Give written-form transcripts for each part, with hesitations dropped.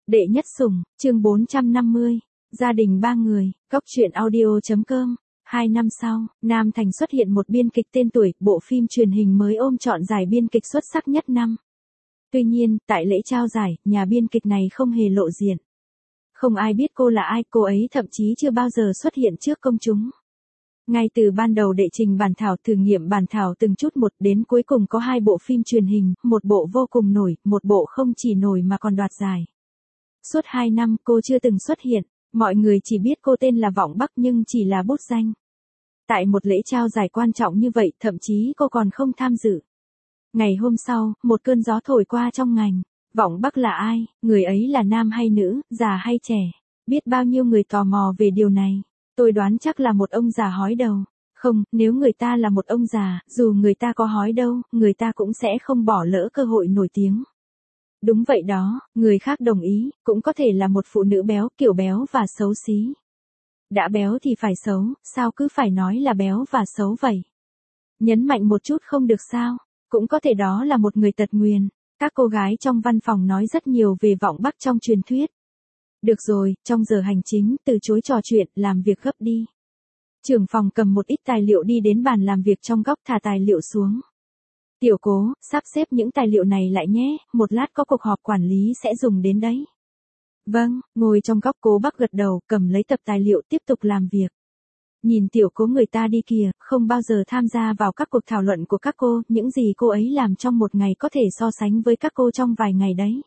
Đệ nhất sủng, chương 450, gia đình ba người, góc truyện audio.com. 2 năm sau, Nam Thành xuất hiện một biên kịch tên tuổi, bộ phim truyền hình mới ôm trọn giải biên kịch xuất sắc nhất năm. Tuy nhiên, tại lễ trao giải, nhà biên kịch này không hề lộ diện. Không ai biết cô là ai, cô ấy thậm chí chưa bao giờ xuất hiện trước công chúng. Ngay từ ban đầu đệ trình bản thảo thử nghiệm bản thảo từng chút một đến cuối cùng có 2 bộ phim truyền hình, một bộ vô cùng nổi, một bộ không chỉ nổi mà còn đoạt giải. Suốt 2 năm cô chưa từng xuất hiện, mọi người chỉ biết cô tên là Vọng Bắc nhưng chỉ là bút danh. Tại một lễ trao giải quan trọng như vậy thậm chí cô còn không tham dự. Ngày hôm sau, một cơn gió thổi qua trong ngành. Vọng Bắc là ai, người ấy là nam hay nữ, già hay trẻ? Biết bao nhiêu người tò mò về điều này. Tôi đoán chắc là một ông già hói đầu. Không, nếu người ta là một ông già, dù người ta có hói đâu, người ta cũng sẽ không bỏ lỡ cơ hội nổi tiếng. Đúng vậy đó, người khác đồng ý, cũng có thể là một phụ nữ béo, kiểu béo và xấu xí. Đã béo thì phải xấu, sao cứ phải nói là béo và xấu vậy? Nhấn mạnh một chút không được sao? Cũng có thể đó là một người tật nguyền. Các cô gái trong văn phòng nói rất nhiều về Vọng Bắc trong truyền thuyết. Được rồi, trong giờ hành chính, từ chối trò chuyện, làm việc gấp đi. Trưởng phòng cầm một ít tài liệu đi đến bàn làm việc trong góc thả tài liệu xuống. Tiểu Cố, sắp xếp những tài liệu này lại nhé, một lát có cuộc họp quản lý sẽ dùng đến đấy. Vâng, ngồi trong góc Cố Bắc gật đầu, cầm lấy tập tài liệu tiếp tục làm việc. Nhìn Tiểu Cố người ta đi kìa, không bao giờ tham gia vào các cuộc thảo luận của các cô, những gì cô ấy làm trong một ngày có thể so sánh với các cô trong vài ngày đấy.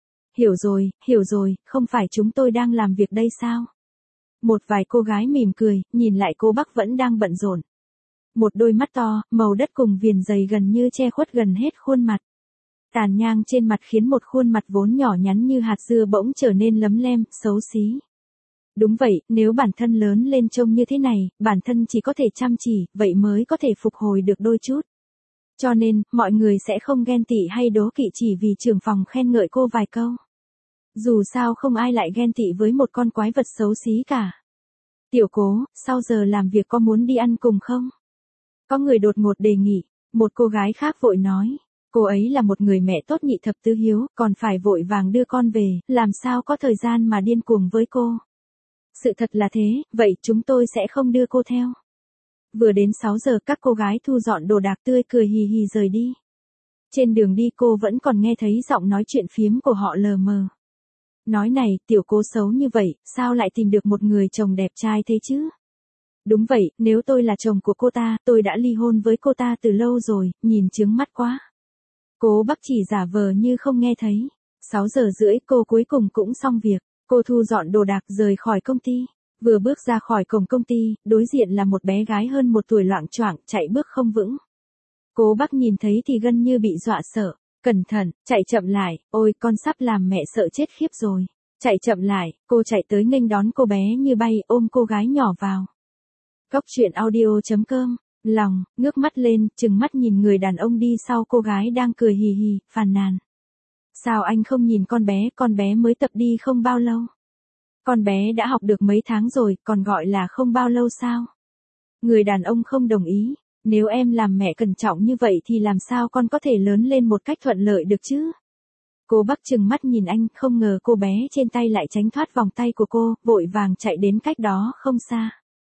Hiểu rồi, không phải chúng tôi đang làm việc đây sao? Một vài cô gái mỉm cười, nhìn lại cô Bắc vẫn đang bận rộn. Một đôi mắt to, màu đất cùng viền dày gần như che khuất gần hết khuôn mặt. Tàn nhang trên mặt khiến một khuôn mặt vốn nhỏ nhắn như hạt dưa bỗng trở nên lấm lem, xấu xí. Đúng vậy, nếu bản thân lớn lên trông như thế này, bản thân chỉ có thể chăm chỉ, vậy mới có thể phục hồi được đôi chút. Cho nên, mọi người sẽ không ghen tị hay đố kỵ chỉ vì trưởng phòng khen ngợi cô vài câu. Dù sao không ai lại ghen tị với một con quái vật xấu xí cả. Tiểu Cố, sau giờ làm việc có muốn đi ăn cùng không? Có người đột ngột đề nghị, một cô gái khác vội nói. Cô ấy là một người mẹ tốt nhị thập tứ hiếu, còn phải vội vàng đưa con về, làm sao có thời gian mà điên cuồng với cô. Sự thật là thế, vậy chúng tôi sẽ không đưa cô theo. Vừa đến 6 giờ các cô gái thu dọn đồ đạc tươi cười hì hì rời đi. Trên đường đi cô vẫn còn nghe thấy giọng nói chuyện phiếm của họ lờ mờ. Nói này, Tiểu Cố xấu như vậy, sao lại tìm được một người chồng đẹp trai thế chứ? Đúng vậy, nếu tôi là chồng của cô ta, tôi đã ly hôn với cô ta từ lâu rồi, nhìn chướng mắt quá. Cố Bắc chỉ giả vờ như không nghe thấy. 6 giờ rưỡi cô cuối cùng cũng xong việc. Cô thu dọn đồ đạc rời khỏi công ty. Vừa bước ra khỏi cổng công ty, đối diện là một bé gái hơn 1 tuổi loạng choạng, chạy bước không vững. Cố Bắc nhìn thấy thì gần như bị dọa sợ. Cẩn thận, chạy chậm lại, ôi con sắp làm mẹ sợ chết khiếp rồi. Chạy chậm lại, cô chạy tới nghênh đón cô bé như bay, ôm cô gái nhỏ vào. Góc truyện audio.com, lòng, ngước mắt lên, trừng mắt nhìn người đàn ông đi sau cô gái đang cười hì hì, phàn nàn. Sao anh không nhìn con bé mới tập đi không bao lâu. Con bé đã học được mấy tháng rồi, còn gọi là không bao lâu sao. Người đàn ông không đồng ý, nếu em làm mẹ cẩn trọng như vậy thì làm sao con có thể lớn lên một cách thuận lợi được chứ. Cô Bắc trừng mắt nhìn anh, không ngờ cô bé trên tay lại tránh thoát vòng tay của cô, vội vàng chạy đến cách đó không xa.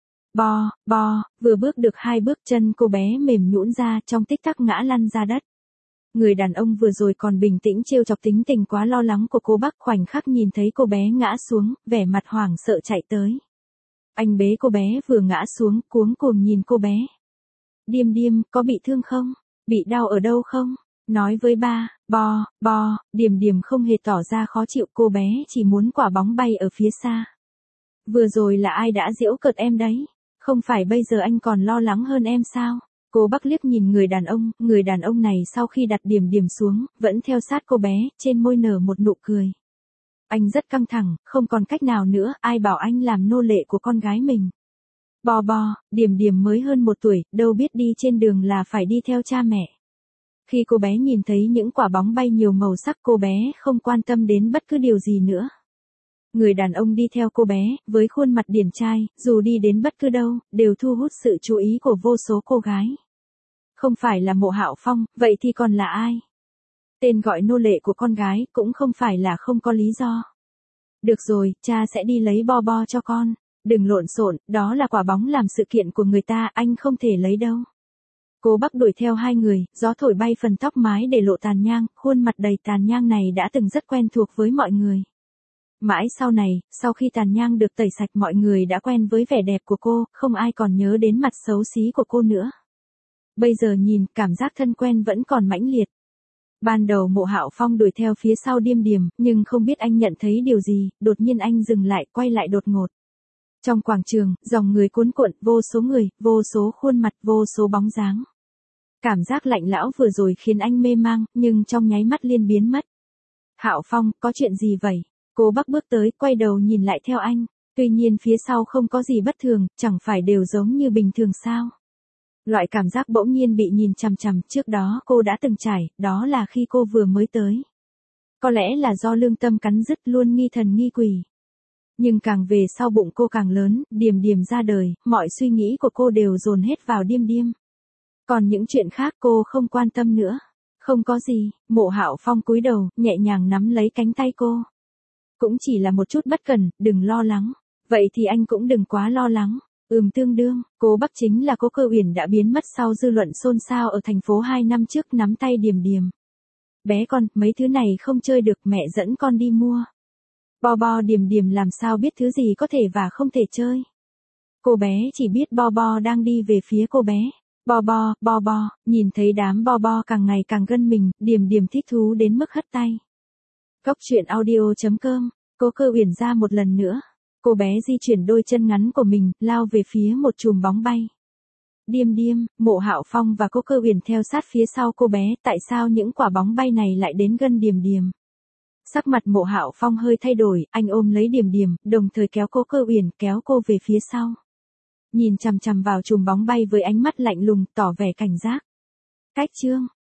Vừa bước được 2 bước chân cô bé mềm nhũn ra, trong tích tắc ngã lăn ra đất. Người đàn ông vừa rồi còn bình tĩnh trêu chọc tính tình quá lo lắng của cô Bắc khoảnh khắc nhìn thấy cô bé ngã xuống, vẻ mặt hoảng sợ chạy tới. Anh bế cô bé vừa ngã xuống, cuống cuồng nhìn cô bé. Điềm, có bị thương không? Bị đau ở đâu không? Nói với ba, Điềm không hề tỏ ra khó chịu, cô bé chỉ muốn quả bóng bay ở phía xa. Vừa rồi là ai đã giễu cợt em đấy? Không phải bây giờ anh còn lo lắng hơn em sao? Cô Bắc liếc nhìn người đàn ông này sau khi đặt Điềm xuống, vẫn theo sát cô bé, trên môi nở một nụ cười. Anh rất căng thẳng, không còn cách nào nữa, ai bảo anh làm nô lệ của con gái mình. Điềm mới hơn 1 tuổi, đâu biết đi trên đường là phải đi theo cha mẹ. Khi cô bé nhìn thấy những quả bóng bay nhiều màu sắc cô bé không quan tâm đến bất cứ điều gì nữa. Người đàn ông đi theo cô bé, với khuôn mặt điển trai, dù đi đến bất cứ đâu, đều thu hút sự chú ý của vô số cô gái. Không phải là Mộ Hạo Phong, vậy thì còn là ai? Tên gọi nô lệ của con gái cũng không phải là không có lý do. Được rồi, cha sẽ đi lấy bo bo cho con. Đừng lộn xộn, đó là quả bóng làm sự kiện của người ta, anh không thể lấy đâu. Cô Bắc đuổi theo hai người, gió thổi bay phần tóc mái để lộ tàn nhang, khuôn mặt đầy tàn nhang này đã từng rất quen thuộc với mọi người. Mãi sau này, sau khi tàn nhang được tẩy sạch mọi người đã quen với vẻ đẹp của cô, không ai còn nhớ đến mặt xấu xí của cô nữa. Bây giờ nhìn, cảm giác thân quen vẫn còn mãnh liệt. Ban đầu Mộ Hạo Phong đuổi theo phía sau Điềm Điềm, nhưng không biết anh nhận thấy điều gì, đột nhiên anh dừng lại, quay lại đột ngột. Trong quảng trường, dòng người cuốn cuộn, vô số người, vô số khuôn mặt, vô số bóng dáng. Cảm giác lạnh lẽo vừa rồi khiến anh mê mang, nhưng trong nháy mắt liền biến mất. Hạo Phong, có chuyện gì vậy? Cô Bắc bước tới, quay đầu nhìn lại theo anh. Tuy nhiên phía sau không có gì bất thường, chẳng phải đều giống như bình thường sao? Loại cảm giác bỗng nhiên bị nhìn chằm chằm trước đó cô đã từng trải, đó là khi cô vừa mới tới. Có lẽ là do lương tâm cắn rứt luôn nghi thần nghi quỷ. Nhưng càng về sau bụng cô càng lớn, Điềm Điềm ra đời, mọi suy nghĩ của cô đều dồn hết vào Điềm Điềm. Còn những chuyện khác cô không quan tâm nữa. Không có gì, Mộ Hạo Phong cúi đầu, nhẹ nhàng nắm lấy cánh tay cô. Cũng chỉ là một chút bất cẩn, đừng lo lắng. Vậy thì anh cũng đừng quá lo lắng. Tương đương, cô Bắc chính là Cố Cơ Uyển đã biến mất sau dư luận xôn xao ở thành phố 2 năm trước nắm tay Điềm Điềm. Bé con, mấy thứ này không chơi được, mẹ dẫn con đi mua. Bo bo. Điềm Điềm làm sao biết thứ gì có thể và không thể chơi. Cô bé chỉ biết bo bo đang đi về phía cô bé. Bo bo, nhìn thấy đám bo bo càng ngày càng gân mình, Điềm Điềm thích thú đến mức hất tay. Cốc truyện audio.com, Cố Cơ Uyển ra một lần nữa. Cô bé di chuyển đôi chân ngắn của mình, lao về phía một chùm bóng bay. Điềm Điềm, Mộ Hạo Phong và Cố Cơ Uyển theo sát phía sau cô bé, tại sao những quả bóng bay này lại đến gần Điềm Điềm? Sắc mặt Mộ Hạo Phong hơi thay đổi, anh ôm lấy Điềm Điềm, đồng thời kéo Cố Cơ Uyển, kéo cô về phía sau. Nhìn chằm chằm vào chùm bóng bay với ánh mắt lạnh lùng, tỏ vẻ cảnh giác. Cách chương